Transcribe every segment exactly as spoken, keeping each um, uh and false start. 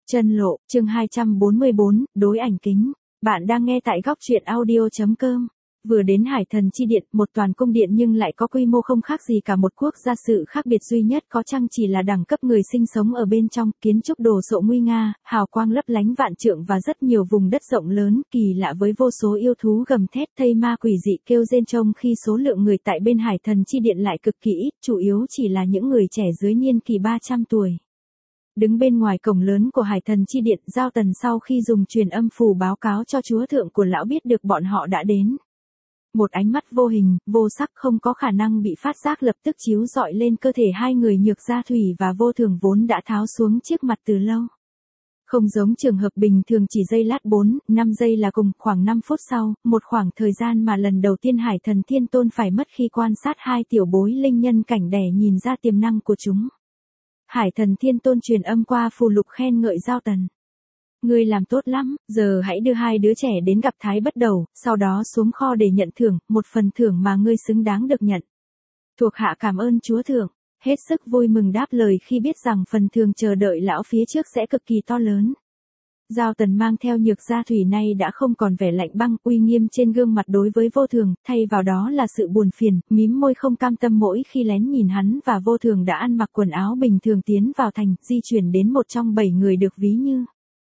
Chân lộ, chương hai trăm bốn mươi bốn, đối ảnh kính. Bạn đang nghe tại góc truyện audio.com. Vừa đến Hải Thần Chi Điện, một toàn cung điện nhưng lại có quy mô không khác gì cả một quốc gia, sự khác biệt duy nhất có chăng chỉ là đẳng cấp người sinh sống ở bên trong, kiến trúc đồ sộ nguy nga, hào quang lấp lánh vạn trượng và rất nhiều vùng đất rộng lớn, kỳ lạ với vô số yêu thú gầm thét thây ma quỷ dị kêu rên, trong khi số lượng người tại bên Hải Thần Chi Điện lại cực kỳ ít, chủ yếu chỉ là những người trẻ dưới niên kỳ ba trăm tuổi. Đứng bên ngoài cổng lớn của Hải Thần Chi Điện, Giao Tần sau khi dùng truyền âm phù báo cáo cho chúa thượng của lão biết được bọn họ đã đến. Một ánh mắt vô hình, vô sắc không có khả năng bị phát giác lập tức chiếu rọi lên cơ thể hai người Nhược Gia Thủy và Vô Thường vốn đã tháo xuống chiếc mặt từ lâu. Không giống trường hợp bình thường chỉ giây lát bốn, năm giây là cùng, khoảng năm phút sau, một khoảng thời gian mà lần đầu tiên Hải Thần Thiên Tôn phải mất khi quan sát hai tiểu bối linh nhân cảnh đẻ nhìn ra tiềm năng của chúng. Hải Thần Thiên Tôn truyền âm qua phù lục khen ngợi Giao Tần. Ngươi làm tốt lắm, giờ hãy đưa hai đứa trẻ đến gặp Thái Bất Đầu, sau đó xuống kho để nhận thưởng, một phần thưởng mà ngươi xứng đáng được nhận. Thuộc hạ cảm ơn chúa thượng, hết sức vui mừng đáp lời khi biết rằng phần thưởng chờ đợi lão phía trước sẽ cực kỳ to lớn. Giao Tần mang theo Nhược Gia Thủy nay đã không còn vẻ lạnh băng uy nghiêm trên gương mặt đối với Vô Thường, thay vào đó là sự buồn phiền, mím môi không cam tâm mỗi khi lén nhìn hắn và Vô Thường đã ăn mặc quần áo bình thường tiến vào thành, di chuyển đến một trong bảy người được ví như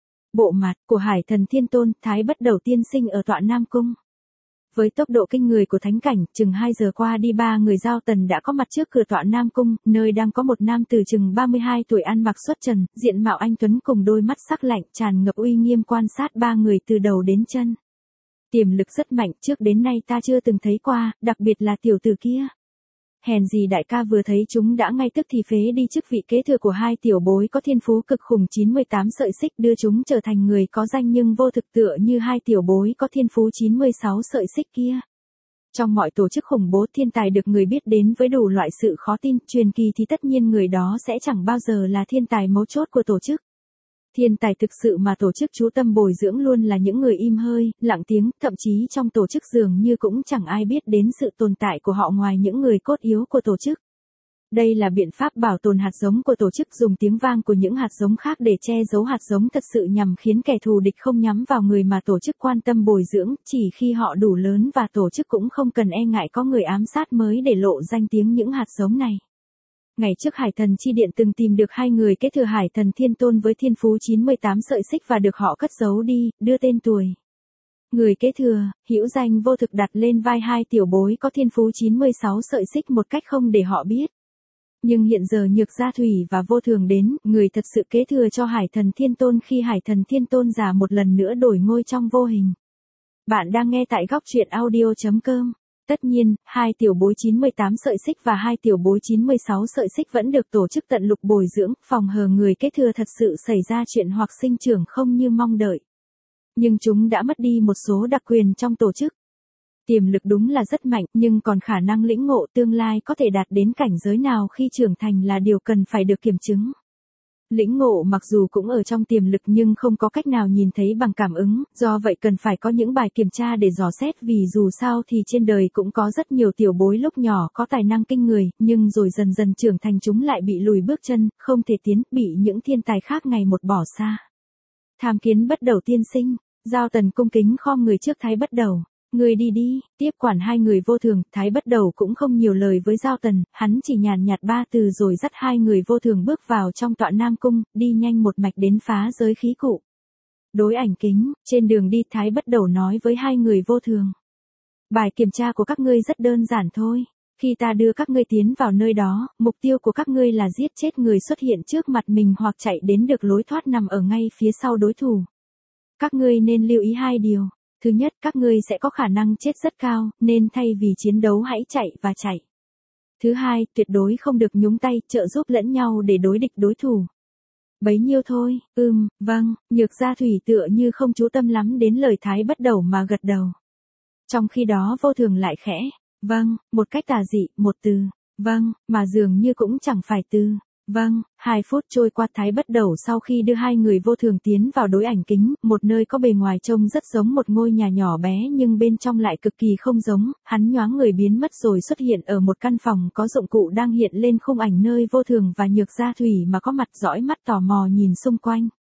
bộ mặt của Hải Thần Thiên Tôn, Thái Bất Đầu tiên sinh ở Tọa Nam Cung. Với tốc độ kinh người của thánh cảnh, chừng hai giờ qua đi ba người Giao Tần đã có mặt trước cửa Tọa Nam Cung, nơi đang có một nam từ chừng ba mươi hai tuổi ăn mặc xuất trần, diện mạo anh tuấn cùng đôi mắt sắc lạnh tràn ngập uy nghiêm quan sát ba người từ đầu đến chân. Tiềm lực rất mạnh, trước đến nay ta chưa từng thấy qua, đặc biệt là tiểu tử kia. Hèn gì đại ca vừa thấy chúng đã ngay tức thì phế đi chức vị kế thừa của hai tiểu bối có thiên phú cực khủng chín mươi tám sợi xích, đưa chúng trở thành người có danh nhưng vô thực, tựa như hai tiểu bối có thiên phú chín mươi sáu sợi xích kia. Trong mọi tổ chức khủng bố, thiên tài được người biết đến với đủ loại sự khó tin, truyền kỳ thì tất nhiên người đó sẽ chẳng bao giờ là thiên tài mấu chốt của tổ chức. Thiên tài thực sự mà tổ chức chú tâm bồi dưỡng luôn là những người im hơi, lặng tiếng, thậm chí trong tổ chức dường như cũng chẳng ai biết đến sự tồn tại của họ ngoài những người cốt yếu của tổ chức. Đây là biện pháp bảo tồn hạt giống của tổ chức, dùng tiếng vang của những hạt giống khác để che giấu hạt giống thật sự nhằm khiến kẻ thù địch không nhắm vào người mà tổ chức quan tâm bồi dưỡng, chỉ khi họ đủ lớn và tổ chức cũng không cần e ngại có người ám sát mới để lộ danh tiếng những hạt giống này. Ngày trước Hải Thần Chi Điện từng tìm được hai người kế thừa Hải Thần Thiên Tôn với thiên phú chín mươi tám sợi xích và được họ cất giấu đi, đưa tên tuổi. Người kế thừa, hữu danh vô thực đặt lên vai hai tiểu bối có thiên phú chín mươi sáu sợi xích một cách không để họ biết. Nhưng hiện giờ Nhược Gia Thủy và Vô Thường đến, người thật sự kế thừa cho Hải Thần Thiên Tôn khi Hải Thần Thiên Tôn già một lần nữa đổi ngôi trong vô hình. Bạn đang nghe tại góc truyện audio.com. Tất nhiên, hai tiểu bối chín mươi tám sợi xích và hai tiểu bối chín mươi sáu sợi xích vẫn được tổ chức tận lục bồi dưỡng, phòng hờ người kế thừa thật sự xảy ra chuyện hoặc sinh trưởng không như mong đợi. Nhưng chúng đã mất đi một số đặc quyền trong tổ chức. Tiềm lực đúng là rất mạnh, nhưng còn khả năng lĩnh ngộ tương lai có thể đạt đến cảnh giới nào khi trưởng thành là điều cần phải được kiểm chứng. Lĩnh ngộ mặc dù cũng ở trong tiềm lực nhưng không có cách nào nhìn thấy bằng cảm ứng, do vậy cần phải có những bài kiểm tra để dò xét, vì dù sao thì trên đời cũng có rất nhiều tiểu bối lúc nhỏ có tài năng kinh người, nhưng rồi dần dần trưởng thành chúng lại bị lùi bước chân, không thể tiến, bị những thiên tài khác ngày một bỏ xa. Tham kiến Bất Đầu tiên sinh, Giao Tần cung kính khom người trước Thái Bất Đầu. Người đi đi, tiếp quản hai người Vô Thường, Thái Bất Đầu cũng không nhiều lời với Giao Tần, hắn chỉ nhàn nhạt ba từ rồi dắt hai người Vô Thường bước vào trong Tọa Nam Cung, đi nhanh một mạch đến phá giới khí cụ. Đối ảnh kính, trên đường đi Thái Bất Đầu nói với hai người Vô Thường. Bài kiểm tra của các ngươi rất đơn giản thôi. Khi ta đưa các ngươi tiến vào nơi đó, mục tiêu của các ngươi là giết chết người xuất hiện trước mặt mình hoặc chạy đến được lối thoát nằm ở ngay phía sau đối thủ. Các ngươi nên lưu ý hai điều. Thứ nhất, các ngươi sẽ có khả năng chết rất cao, nên thay vì chiến đấu hãy chạy và chạy. Thứ hai, tuyệt đối không được nhúng tay, trợ giúp lẫn nhau để đối địch đối thủ. Bấy nhiêu thôi, ừm, vâng, Nhược Gia Thủy tựa như không chú tâm lắm đến lời Thái Bất Đầu mà gật đầu. Trong khi đó Vô Thường lại khẽ, vâng, một cách tà dị, một từ, vâng, mà dường như cũng chẳng phải từ. Vâng, hai phút trôi qua Thái Bất Đầu sau khi đưa hai người Vô Thường tiến vào đối ảnh kính, một nơi có bề ngoài trông rất giống một ngôi nhà nhỏ bé nhưng bên trong lại cực kỳ không giống, hắn nhoáng người biến mất rồi xuất hiện ở một căn phòng có dụng cụ đang hiện lên khung ảnh nơi Vô Thường và Nhược Gia Thủy mà có mặt dõi mắt tò mò nhìn xung quanh.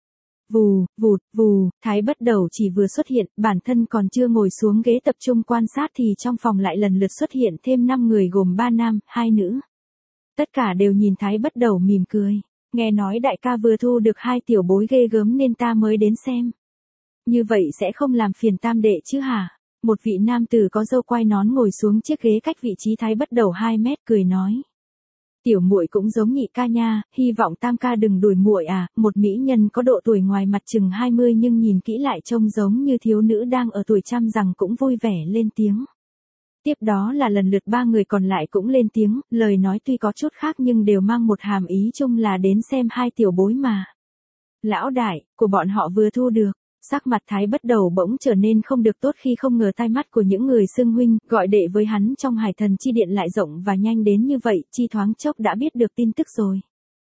Vù, vụt, vù, Thái Bất Đầu chỉ vừa xuất hiện, bản thân còn chưa ngồi xuống ghế tập trung quan sát thì trong phòng lại lần lượt xuất hiện thêm năm người gồm ba nam, hai nữ. Tất cả đều nhìn Thái Bất Đầu mỉm cười. Nghe nói đại ca vừa thu được hai tiểu bối ghê gớm nên ta mới đến xem. Như vậy sẽ không làm phiền tam đệ chứ hả? Một vị nam tử có râu quai nón ngồi xuống chiếc ghế cách vị trí Thái Bất Đầu hai mét cười nói. Tiểu muội cũng giống nhị ca nha, hy vọng tam ca đừng đuổi muội à, một mỹ nhân có độ tuổi ngoài mặt chừng hai mươi nhưng nhìn kỹ lại trông giống như thiếu nữ đang ở tuổi trăm rằng cũng vui vẻ lên tiếng. Tiếp đó là lần lượt ba người còn lại cũng lên tiếng, lời nói tuy có chút khác nhưng đều mang một hàm ý chung là đến xem hai tiểu bối mà. Lão đại, của bọn họ vừa thu được. Sắc mặt Thái Bất Đầu bỗng trở nên không được tốt khi không ngờ tai mắt của những người xưng huynh, gọi đệ với hắn trong Hải Thần Chi Điện lại rộng và nhanh đến như vậy, chi thoáng chốc đã biết được tin tức rồi.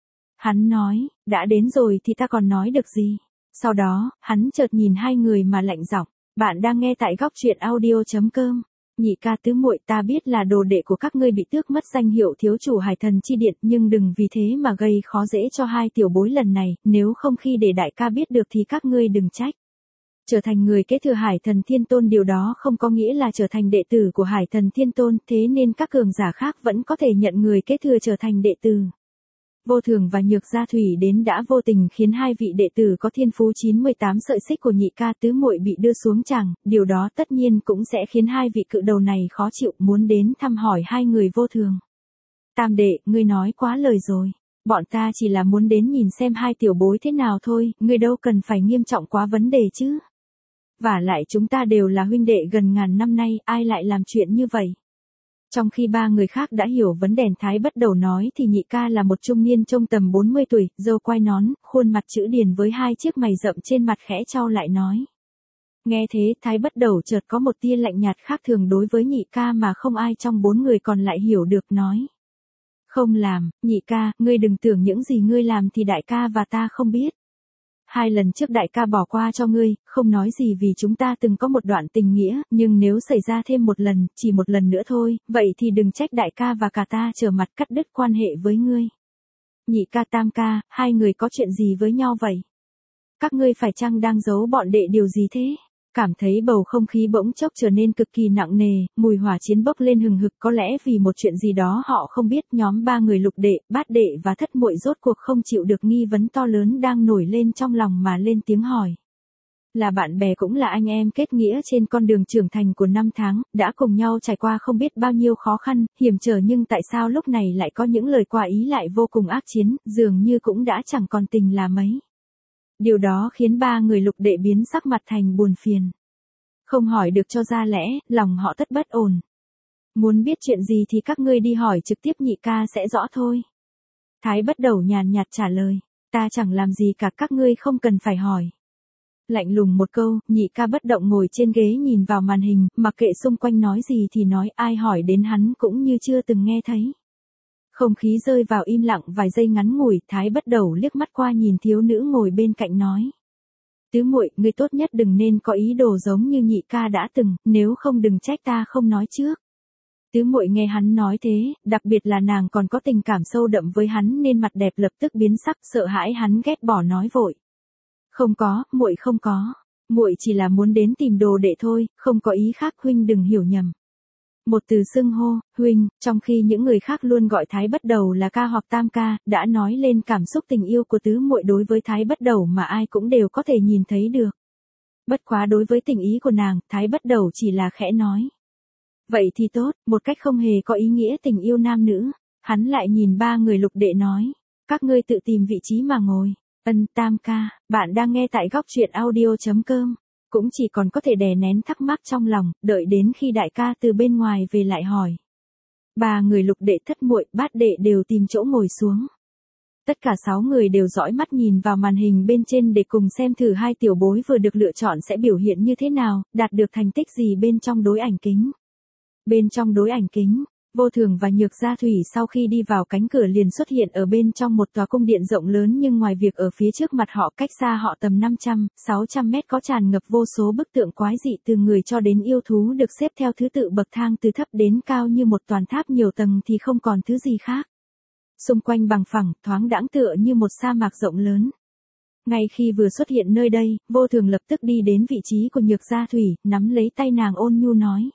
Hắn nói, đã đến rồi thì ta còn nói được gì. Sau đó, hắn chợt nhìn hai người mà lạnh giọng, bạn đang nghe tại góc truyện audio chấm com. Nhị ca tứ muội, ta biết là đồ đệ của các ngươi bị tước mất danh hiệu thiếu chủ Hải Thần Chi Điện, nhưng đừng vì thế mà gây khó dễ cho hai tiểu bối lần này, nếu không khi để đại ca biết được thì các ngươi đừng trách. Trở thành người kế thừa Hải Thần Thiên Tôn điều đó không có nghĩa là trở thành đệ tử của Hải Thần Thiên Tôn, thế nên các cường giả khác vẫn có thể nhận người kế thừa trở thành đệ tử. Vô Thường và Nhược Gia Thủy đến đã vô tình khiến hai vị đệ tử có thiên phú chín mươi tám sợi xích của nhị ca tứ muội bị đưa xuống tràng, điều đó tất nhiên cũng sẽ khiến hai vị cự đầu này khó chịu, muốn đến thăm hỏi hai người Vô Thường. Tam đệ, ngươi nói quá lời rồi. Bọn ta chỉ là muốn đến nhìn xem hai tiểu bối thế nào thôi, ngươi đâu cần phải nghiêm trọng quá vấn đề chứ. Vả lại chúng ta đều là huynh đệ gần ngàn năm nay, ai lại làm chuyện như vậy? Trong khi ba người khác đã hiểu vấn đề Thái Bất Đầu nói thì nhị ca là một trung niên trông tầm bốn mươi tuổi, râu quai nón, khuôn mặt chữ điền với hai chiếc mày rậm trên mặt khẽ chau lại nói. Nghe thế Thái Bất Đầu chợt có một tia lạnh nhạt khác thường đối với nhị ca mà không ai trong bốn người còn lại hiểu được nói. Không làm, nhị ca, ngươi đừng tưởng những gì ngươi làm thì đại ca và ta không biết. Hai lần trước đại ca bỏ qua cho ngươi, không nói gì vì chúng ta từng có một đoạn tình nghĩa, nhưng nếu xảy ra thêm một lần, chỉ một lần nữa thôi, vậy thì đừng trách đại ca và cả ta trở mặt cắt đứt quan hệ với ngươi. Nhị ca tam ca, hai người có chuyện gì với nhau vậy? Các ngươi phải chăng đang giấu bọn đệ điều gì thế? Cảm thấy bầu không khí bỗng chốc trở nên cực kỳ nặng nề, mùi hỏa chiến bốc lên hừng hực, có lẽ vì một chuyện gì đó họ không biết, nhóm ba người Lục đệ, Bát đệ và Thất muội rốt cuộc không chịu được nghi vấn to lớn đang nổi lên trong lòng mà lên tiếng hỏi. Là bạn bè cũng là anh em kết nghĩa trên con đường trưởng thành của năm tháng, đã cùng nhau trải qua không biết bao nhiêu khó khăn, hiểm trở nhưng tại sao lúc này lại có những lời quả ý lại vô cùng ác chiến, dường như cũng đã chẳng còn tình là mấy. Điều đó khiến ba người Lục đệ biến sắc mặt thành buồn phiền. Không hỏi được cho ra lẽ, lòng họ tất bất ổn. Muốn biết chuyện gì thì các ngươi đi hỏi trực tiếp nhị ca sẽ rõ thôi. Thái Bất Đầu nhàn nhạt trả lời, ta chẳng làm gì cả, các ngươi không cần phải hỏi. Lạnh lùng một câu, nhị ca bất động ngồi trên ghế nhìn vào màn hình, mặc kệ xung quanh nói gì thì nói, ai hỏi đến hắn cũng như chưa từng nghe thấy. Không khí rơi vào im lặng vài giây ngắn ngủi, Thái Bất Đầu liếc mắt qua nhìn thiếu nữ ngồi bên cạnh nói. Tứ muội, ngươi tốt nhất đừng nên có ý đồ giống như nhị ca đã từng, nếu không đừng trách ta không nói trước. Tứ muội nghe hắn nói thế, đặc biệt là nàng còn có tình cảm sâu đậm với hắn nên mặt đẹp lập tức biến sắc, sợ hãi hắn ghét bỏ nói vội. Không có, muội không có, muội chỉ là muốn đến tìm đồ đệ thôi, không có ý khác, huynh đừng hiểu nhầm. Một từ xưng hô, huynh, trong khi những người khác luôn gọi Thái Bất Đầu là ca hoặc tam ca, đã nói lên cảm xúc tình yêu của tứ muội đối với Thái Bất Đầu mà ai cũng đều có thể nhìn thấy được. Bất quá đối với tình ý của nàng, Thái Bất Đầu chỉ là khẽ nói. Vậy thì tốt, một cách không hề có ý nghĩa tình yêu nam nữ. Hắn lại nhìn ba người Lục đệ nói. Các ngươi tự tìm vị trí mà ngồi. Ân tam ca, bạn đang nghe tại góc truyện audio chấm com. Cũng chỉ còn có thể đè nén thắc mắc trong lòng, đợi đến khi đại ca từ bên ngoài về lại hỏi. Ba người Lục đệ, Thất muội, Bát đệ đều tìm chỗ ngồi xuống. Tất cả sáu người đều dõi mắt nhìn vào màn hình bên trên để cùng xem thử hai tiểu bối vừa được lựa chọn sẽ biểu hiện như thế nào, đạt được thành tích gì bên trong đối ảnh kính. Bên trong đối ảnh kính, Vô Thường và Nhược Gia Thủy sau khi đi vào cánh cửa liền xuất hiện ở bên trong một tòa cung điện rộng lớn, nhưng ngoài việc ở phía trước mặt họ cách xa họ tầm năm trăm, sáu trăm mét có tràn ngập vô số bức tượng quái dị từ người cho đến yêu thú được xếp theo thứ tự bậc thang từ thấp đến cao như một toàn tháp nhiều tầng thì không còn thứ gì khác. Xung quanh bằng phẳng, thoáng đãng tựa như một sa mạc rộng lớn. Ngay khi vừa xuất hiện nơi đây, Vô Thường lập tức đi đến vị trí của Nhược Gia Thủy, nắm lấy tay nàng ôn nhu nói.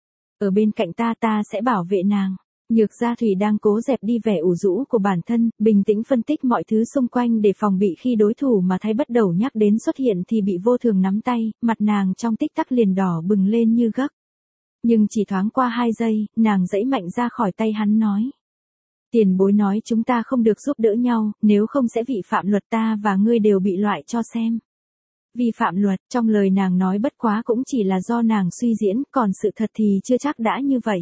Ở bên cạnh ta ta sẽ bảo vệ nàng. Nhược Gia Thủy đang cố dẹp đi vẻ ủ rũ của bản thân, bình tĩnh phân tích mọi thứ xung quanh để phòng bị khi đối thủ mà Thái Bất Đầu nhắc đến xuất hiện thì bị Vô Thường nắm tay, mặt nàng trong tích tắc liền đỏ bừng lên như gấc. Nhưng chỉ thoáng qua hai giây, nàng giãy mạnh ra khỏi tay hắn nói. Tiền bối nói chúng ta không được giúp đỡ nhau, nếu không sẽ vi phạm luật ta và ngươi đều bị loại cho xem. Vi phạm luật, trong lời nàng nói bất quá cũng chỉ là do nàng suy diễn, còn sự thật thì chưa chắc đã như vậy.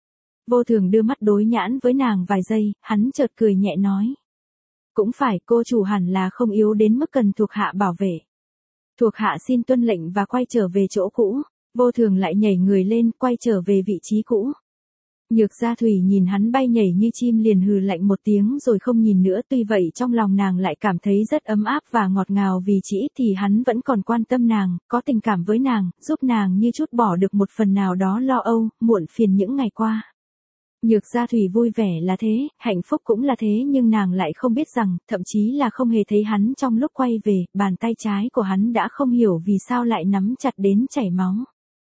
Vô Thường đưa mắt đối nhãn với nàng vài giây, hắn chợt cười nhẹ nói. Cũng phải, cô chủ hẳn là không yếu đến mức cần thuộc hạ bảo vệ. Thuộc hạ xin tuân lệnh và quay trở về chỗ cũ. Vô Thường lại nhảy người lên, quay trở về vị trí cũ. Nhược Gia Thủy nhìn hắn bay nhảy như chim liền hừ lạnh một tiếng rồi không nhìn nữa, tuy vậy trong lòng nàng lại cảm thấy rất ấm áp và ngọt ngào vì chỉ ít thì hắn vẫn còn quan tâm nàng, có tình cảm với nàng, giúp nàng như chút bỏ được một phần nào đó lo âu, muộn phiền những ngày qua. Nhược Gia Thủy vui vẻ là thế, hạnh phúc cũng là thế nhưng nàng lại không biết rằng, thậm chí là không hề thấy hắn trong lúc quay về, bàn tay trái của hắn đã không hiểu vì sao lại nắm chặt đến chảy máu.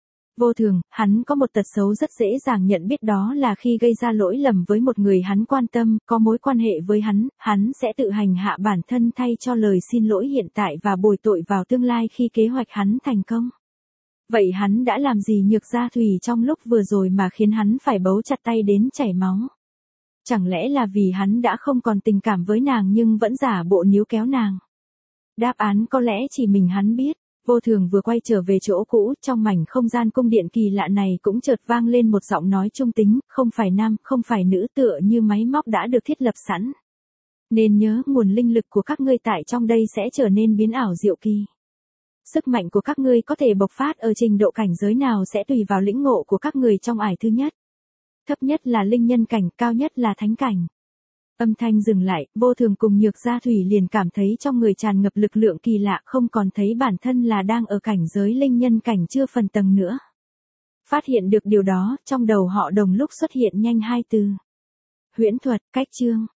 Vô Thường, hắn có một tật xấu rất dễ dàng nhận biết đó là khi gây ra lỗi lầm với một người hắn quan tâm, có mối quan hệ với hắn, hắn sẽ tự hành hạ bản thân thay cho lời xin lỗi hiện tại và bồi tội vào tương lai khi kế hoạch hắn thành công. Vậy hắn đã làm gì Nhược Gia Thủy trong lúc vừa rồi mà khiến hắn phải bấu chặt tay đến chảy máu? Chẳng lẽ là vì hắn đã không còn tình cảm với nàng nhưng vẫn giả bộ níu kéo nàng? Đáp án có lẽ chỉ mình hắn biết. Vô Thường vừa quay trở về chỗ cũ, trong mảnh không gian cung điện kỳ lạ này cũng chợt vang lên một giọng nói trung tính, không phải nam, không phải nữ, tựa như máy móc đã được thiết lập sẵn. Nên nhớ, nguồn linh lực của các ngươi tại trong đây sẽ trở nên biến ảo diệu kỳ. Sức mạnh của các ngươi có thể bộc phát ở trình độ cảnh giới nào sẽ tùy vào lĩnh ngộ của các người trong ải thứ nhất. Thấp nhất là linh nhân cảnh, cao nhất là thánh cảnh. Âm thanh dừng lại, Vô Thường cùng Nhược Gia Thủy liền cảm thấy trong người tràn ngập lực lượng kỳ lạ, không còn thấy bản thân là đang ở cảnh giới linh nhân cảnh chưa phần tầng nữa. Phát hiện được điều đó, trong đầu họ đồng lúc xuất hiện nhanh hai từ. Huyễn thuật, cách chương.